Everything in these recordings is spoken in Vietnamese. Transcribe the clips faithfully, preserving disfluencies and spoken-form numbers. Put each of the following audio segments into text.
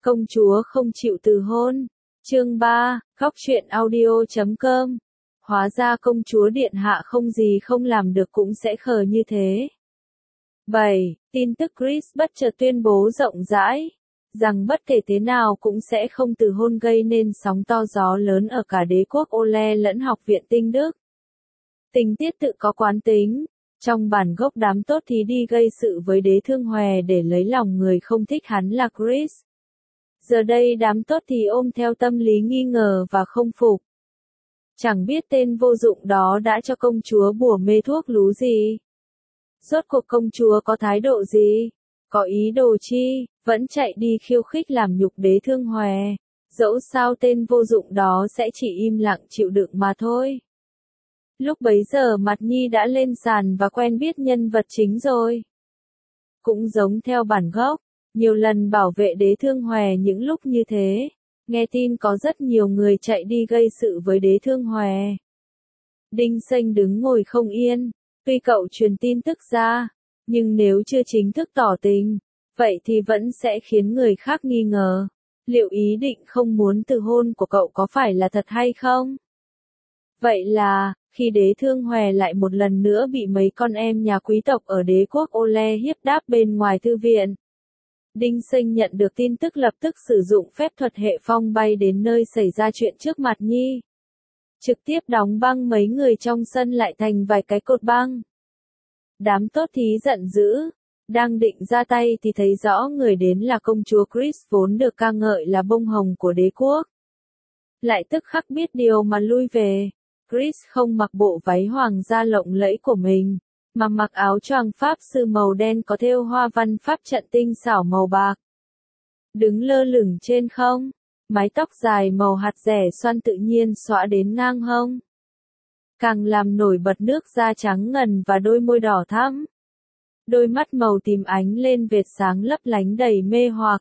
Công chúa không chịu từ hôn. Chương ba, Góc truyện audio chấm com. Hóa ra công chúa điện hạ không gì không làm được cũng sẽ khờ như thế. bảy. Tin tức Chris bất chợt tuyên bố rộng rãi, rằng bất kể thế nào cũng sẽ không từ hôn gây nên sóng to gió lớn ở cả đế quốc Ole lẫn học viện tinh Đức. Tình tiết tự có quán tính. Trong bản gốc đám tốt thì đi gây sự với đế Thương Hòe để lấy lòng người không thích hắn là Chris. Giờ đây đám tốt thì ôm theo tâm lý nghi ngờ và không phục. Chẳng biết tên vô dụng đó đã cho công chúa bùa mê thuốc lú gì. Rốt cuộc công chúa có thái độ gì? Có ý đồ chi? Vẫn chạy đi khiêu khích làm nhục đế Thương Hòe. Dẫu sao tên vô dụng đó sẽ chỉ im lặng chịu đựng mà thôi. Lúc bấy giờ Mặt Nhi đã lên sàn và quen biết nhân vật chính rồi. Cũng giống theo bản gốc, nhiều lần bảo vệ đế Thương Hòe những lúc như thế. Nghe tin có rất nhiều người chạy đi gây sự với đế Thương Hòe. Đinh Sênh đứng ngồi không yên, tuy cậu truyền tin tức ra, nhưng nếu chưa chính thức tỏ tình, vậy thì vẫn sẽ khiến người khác nghi ngờ. Liệu ý định không muốn từ hôn của cậu có phải là thật hay không? Vậy là, khi đế Thương Hòe lại một lần nữa bị mấy con em nhà quý tộc ở đế quốc Ole hiếp đáp bên ngoài thư viện. Đinh Sênh nhận được tin tức lập tức sử dụng phép thuật hệ phong bay đến nơi xảy ra chuyện trước Mặt Nhi. Trực tiếp đóng băng mấy người trong sân lại thành vài cái cột băng. Đám tốt thí giận dữ, đang định ra tay thì thấy rõ người đến là công chúa Chris vốn được ca ngợi là bông hồng của đế quốc. Lại tức khắc biết điều mà lui về. Chris không mặc bộ váy hoàng gia lộng lẫy của mình, mà mặc áo choàng pháp sư màu đen có thêu hoa văn pháp trận tinh xảo màu bạc. Đứng lơ lửng trên không, mái tóc dài màu hạt rẻ xoăn tự nhiên xõa đến ngang hông. Càng làm nổi bật nước da trắng ngần và đôi môi đỏ thắm. Đôi mắt màu tím ánh lên vệt sáng lấp lánh đầy mê hoặc.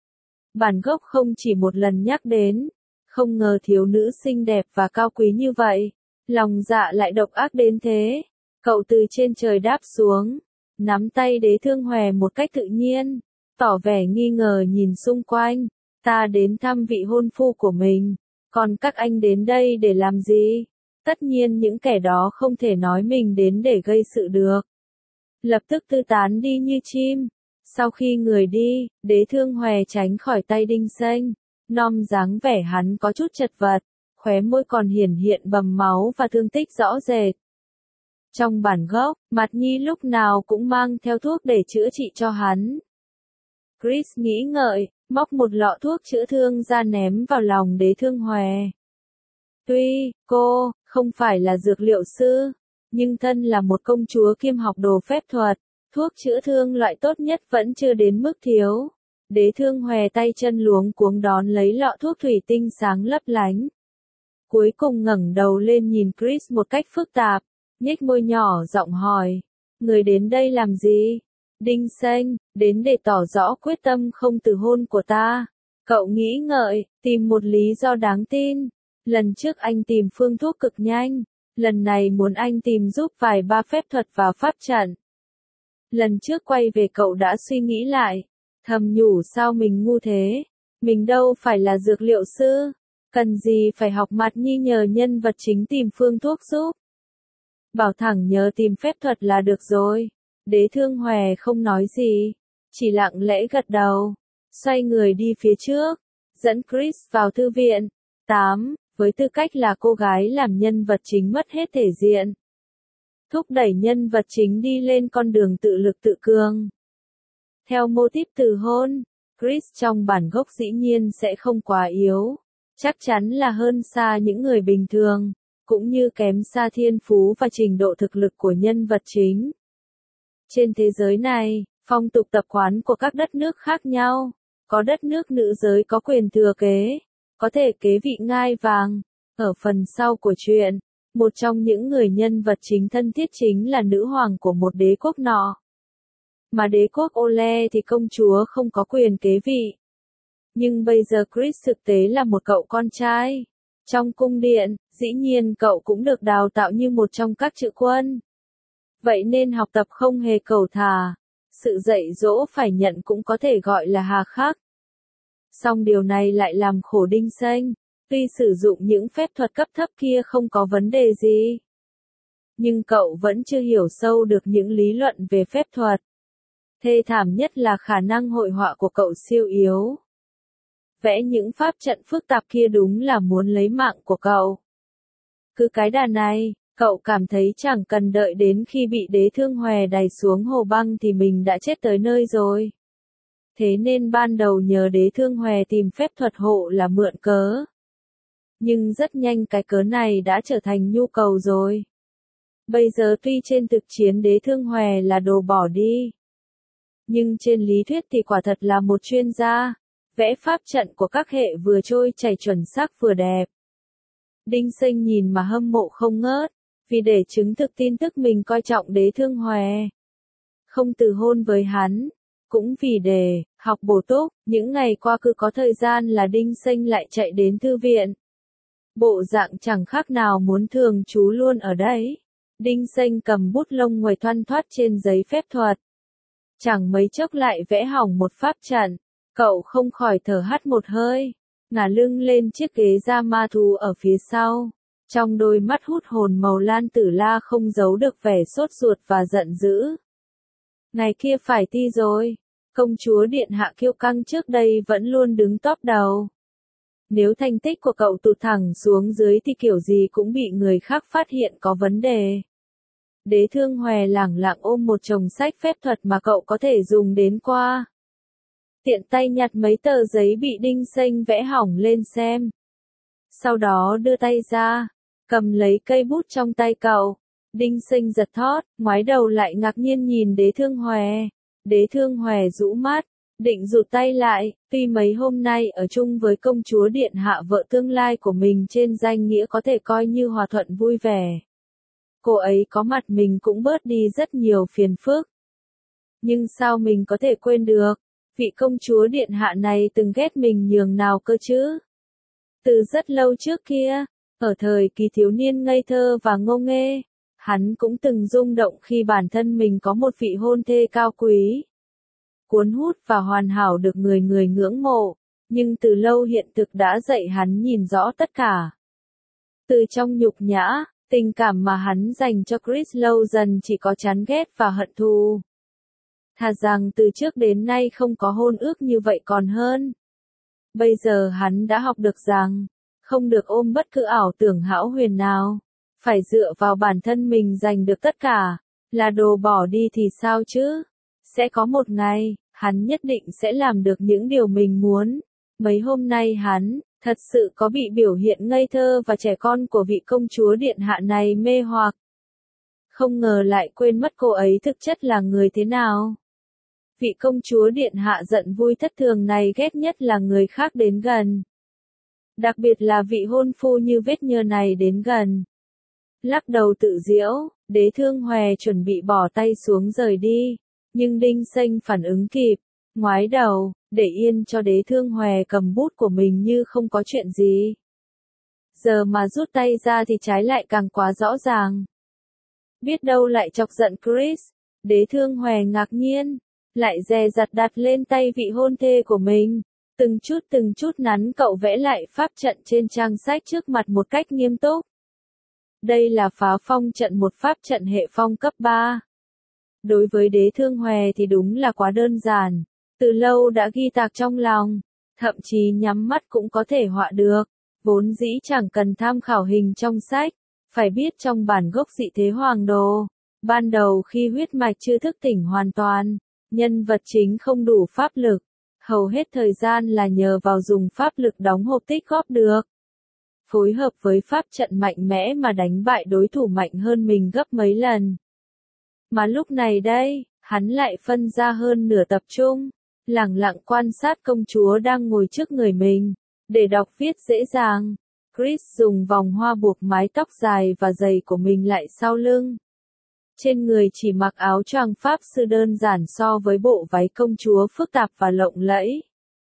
Bản gốc không chỉ một lần nhắc đến, không ngờ thiếu nữ xinh đẹp và cao quý như vậy, lòng dạ lại độc ác đến thế. Cậu từ trên trời đáp xuống, nắm tay đế Thương Hòe một cách tự nhiên, tỏ vẻ nghi ngờ nhìn xung quanh. Ta đến thăm vị hôn phu của mình, còn các anh đến đây để làm gì? Tất nhiên những kẻ đó không thể nói mình đến để gây sự được. Lập tức tư tán đi như chim. Sau khi người đi, đế Thương Hòe tránh khỏi tay Đinh Sênh. Nom dáng vẻ hắn có chút chật vật, khóe môi còn hiển hiện bầm máu và thương tích rõ rệt. Trong bản gốc, Mặt Nhi lúc nào cũng mang theo thuốc để chữa trị cho hắn. Chris nghĩ ngợi, móc một lọ thuốc chữa thương ra ném vào lòng đế Thương Hòe. Tuy, cô, không phải là dược liệu sư, nhưng thân là một công chúa kiêm học đồ phép thuật, thuốc chữa thương loại tốt nhất vẫn chưa đến mức thiếu. Đế Thương Hòe tay chân luống cuống đón lấy lọ thuốc thủy tinh sáng lấp lánh. Cuối cùng ngẩng đầu lên nhìn Chris một cách phức tạp, nhếch môi nhỏ giọng hỏi, người đến đây làm gì? Đinh Sênh, đến để tỏ rõ quyết tâm không từ hôn của ta. Cậu nghĩ ngợi, tìm một lý do đáng tin. Lần trước anh tìm phương thuốc cực nhanh, lần này muốn anh tìm giúp vài ba phép thuật và pháp trận. Lần trước quay về cậu đã suy nghĩ lại, thầm nhủ sao mình ngu thế, mình đâu phải là dược liệu sư, cần gì phải học Mặt Nhi nhờ nhân vật chính tìm phương thuốc giúp. Bảo thẳng nhớ tìm phép thuật là được rồi. Đế Thương Hòe không nói gì, chỉ lặng lẽ gật đầu, xoay người đi phía trước, dẫn Chris vào thư viện. tám. Với tư cách là cô gái làm nhân vật chính mất hết thể diện. Thúc đẩy nhân vật chính đi lên con đường tự lực tự cường. Theo mô típ từ hôn, Chris trong bản gốc dĩ nhiên sẽ không quá yếu, chắc chắn là hơn xa những người bình thường, cũng như kém xa thiên phú và trình độ thực lực của nhân vật chính. Trên thế giới này, phong tục tập quán của các đất nước khác nhau, có đất nước nữ giới có quyền thừa kế, có thể kế vị ngai vàng. Ở phần sau của truyện, một trong những người nhân vật chính thân thiết chính là nữ hoàng của một đế quốc nọ. Mà đế quốc Ole thì công chúa không có quyền kế vị. Nhưng bây giờ Chris thực tế là một cậu con trai. Trong cung điện, dĩ nhiên cậu cũng được đào tạo như một trong các chữ quân. Vậy nên học tập không hề cầu thả. Sự dạy dỗ phải nhận cũng có thể gọi là hà khắc. Song điều này lại làm khổ Đinh Sênh. Tuy sử dụng những phép thuật cấp thấp kia không có vấn đề gì, nhưng cậu vẫn chưa hiểu sâu được những lý luận về phép thuật. Thê thảm nhất là khả năng hội họa của cậu siêu yếu. Vẽ những pháp trận phức tạp kia đúng là muốn lấy mạng của cậu. Cứ cái đà này, cậu cảm thấy chẳng cần đợi đến khi bị đế thương hòe đày xuống hồ băng thì mình đã chết tới nơi rồi. Thế nên ban đầu nhờ đế thương hòe tìm phép thuật hộ là mượn cớ. Nhưng rất nhanh cái cớ này đã trở thành nhu cầu rồi. Bây giờ tuy trên thực chiến đế thương hòe là đồ bỏ đi, nhưng trên lý thuyết thì quả thật là một chuyên gia. Vẽ pháp trận của các hệ vừa trôi chảy chuẩn xác vừa đẹp. Đinh Sênh nhìn mà hâm mộ không ngớt, vì để chứng thực tin tức mình coi trọng đế thương hòe, không từ hôn với hắn, cũng vì để học bổ túc. Những ngày qua cứ có thời gian là Đinh Sênh lại chạy đến thư viện. Bộ dạng chẳng khác nào muốn thường trú luôn ở đấy. Đinh Sênh cầm bút lông nguầy thoăn thoắt trên giấy phép thuật. Chẳng mấy chốc lại vẽ hỏng một pháp trận. Cậu không khỏi thở hắt một hơi, ngả lưng lên chiếc ghế da ma thú ở phía sau. Trong đôi mắt hút hồn màu lan tử la không giấu được vẻ sốt ruột và giận dữ. Ngày kia phải ti rồi, công chúa điện hạ kiêu căng trước đây vẫn luôn đứng top đầu. Nếu thành tích của cậu tụt thẳng xuống dưới thì kiểu gì cũng bị người khác phát hiện có vấn đề. Đế thương hòe lẳng lặng ôm một chồng sách phép thuật mà cậu có thể dùng đến qua. Tiện tay nhặt mấy tờ giấy bị Đinh Sênh vẽ hỏng lên xem. Sau đó đưa tay ra, cầm lấy cây bút trong tay cậu. Đinh Sênh giật thót, ngoái đầu lại ngạc nhiên nhìn đế thương hòe. Đế thương hòe rũ mắt, định rụt tay lại, tuy mấy hôm nay ở chung với công chúa điện hạ vợ tương lai của mình trên danh nghĩa có thể coi như hòa thuận vui vẻ. Cô ấy có mặt mình cũng bớt đi rất nhiều phiền phức. Nhưng sao mình có thể quên được? Vị công chúa điện hạ này từng ghét mình nhường nào cơ chứ? Từ rất lâu trước kia, ở thời kỳ thiếu niên ngây thơ và ngô nghê, hắn cũng từng rung động khi bản thân mình có một vị hôn thê cao quý, cuốn hút và hoàn hảo được người người ngưỡng mộ, nhưng từ lâu hiện thực đã dạy hắn nhìn rõ tất cả. Từ trong nhục nhã, tình cảm mà hắn dành cho Chris lâu dần chỉ có chán ghét và hận thù. Thà rằng từ trước đến nay không có hôn ước như vậy còn hơn. Bây giờ hắn đã học được rằng, không được ôm bất cứ ảo tưởng hão huyền nào, phải dựa vào bản thân mình giành được tất cả, là đồ bỏ đi thì sao chứ? Sẽ có một ngày, hắn nhất định sẽ làm được những điều mình muốn. Mấy hôm nay hắn, thật sự có bị biểu hiện ngây thơ và trẻ con của vị công chúa điện hạ này mê hoặc. Không ngờ lại quên mất cô ấy thực chất là người thế nào. Vị công chúa điện hạ giận vui thất thường này ghét nhất là người khác đến gần. Đặc biệt là vị hôn phu như vết nhơ này đến gần. Lắc đầu tự giễu, đế thương hòe chuẩn bị bỏ tay xuống rời đi. Nhưng Đinh Sênh phản ứng kịp, ngoái đầu, để yên cho đế thương hòe cầm bút của mình như không có chuyện gì. Giờ mà rút tay ra thì trái lại càng quá rõ ràng. Biết đâu lại chọc giận Chris, đế thương hòe ngạc nhiên, lại dè dặt đặt lên tay vị hôn thê của mình. Từng chút từng chút nắn cậu vẽ lại pháp trận trên trang sách trước mặt một cách nghiêm túc. Đây là phá phong trận, một pháp trận hệ phong cấp ba. Đối với đế thương hòe thì đúng là quá đơn giản, từ lâu đã ghi tạc trong lòng, thậm chí nhắm mắt cũng có thể họa được, vốn dĩ chẳng cần tham khảo hình trong sách, phải biết trong bản gốc dị thế hoàng đồ, ban đầu khi huyết mạch chưa thức tỉnh hoàn toàn, nhân vật chính không đủ pháp lực, hầu hết thời gian là nhờ vào dùng pháp lực đóng hộp tích góp được. Phối hợp với pháp trận mạnh mẽ mà đánh bại đối thủ mạnh hơn mình gấp mấy lần. Mà lúc này đây, hắn lại phân ra hơn nửa tập trung, lẳng lặng quan sát công chúa đang ngồi trước người mình, để đọc viết dễ dàng. Chris dùng vòng hoa buộc mái tóc dài và giày của mình lại sau lưng. Trên người chỉ mặc áo choàng pháp sư đơn giản so với bộ váy công chúa phức tạp và lộng lẫy.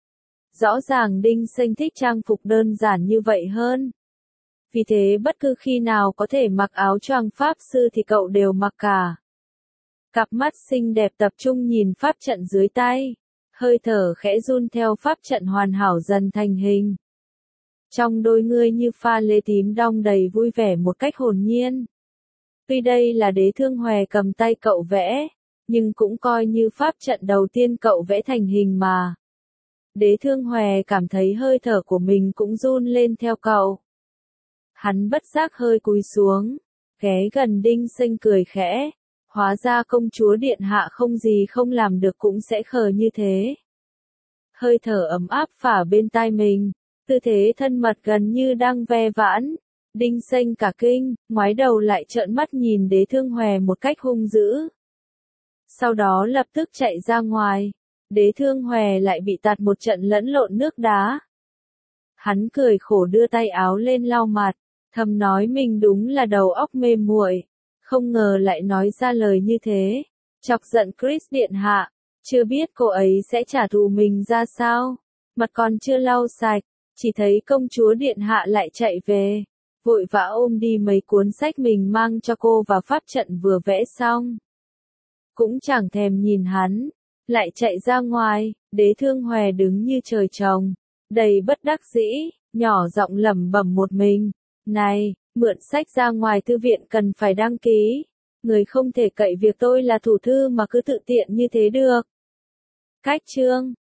Rõ ràng Đinh Sênh thích trang phục đơn giản như vậy hơn. Vì thế bất cứ khi nào có thể mặc áo choàng pháp sư thì cậu đều mặc cả. Cặp mắt xinh đẹp tập trung nhìn pháp trận dưới tay. hơi thở khẽ run theo pháp trận hoàn hảo dần thành hình. Trong đôi ngươi như pha lê tím đong đầy vui vẻ một cách hồn nhiên. Tuy đây là Đế Thương Hòe cầm tay cậu vẽ, nhưng cũng coi như pháp trận đầu tiên cậu vẽ thành hình mà. Đế Thương Hòe cảm thấy hơi thở của mình cũng run lên theo cậu. Hắn bất giác hơi cúi xuống, ghé gần Đinh Sênh cười khẽ. Hóa ra công chúa điện hạ không gì không làm được cũng sẽ khờ như thế. Hơi thở ấm áp phả bên tai mình, tư thế thân mật gần như đang ve vãn. Đinh Sênh cả kinh, ngoái đầu lại trợn mắt nhìn Đế Thương Hòe một cách hung dữ. Sau đó lập tức chạy ra ngoài, Đế Thương Hòe lại bị tạt một trận lẫn lộn nước đá. Hắn cười khổ đưa tay áo lên lau mặt, thầm nói mình đúng là đầu óc mê muội, không ngờ lại nói ra lời như thế, chọc giận Chris điện hạ, chưa biết cô ấy sẽ trả thù mình ra sao. Mặt còn chưa lau sạch, chỉ thấy công chúa điện hạ lại chạy về, vội vã ôm đi mấy cuốn sách mình mang cho cô và pháp trận vừa vẽ xong. Cũng chẳng thèm nhìn hắn, lại chạy ra ngoài. Đế Thương Hòe đứng như trời trồng, đầy bất đắc dĩ, nhỏ giọng lẩm bẩm một mình, này, mượn sách ra ngoài thư viện cần phải đăng ký, người không thể cậy việc tôi là thủ thư mà cứ tự tiện như thế được. Cách chương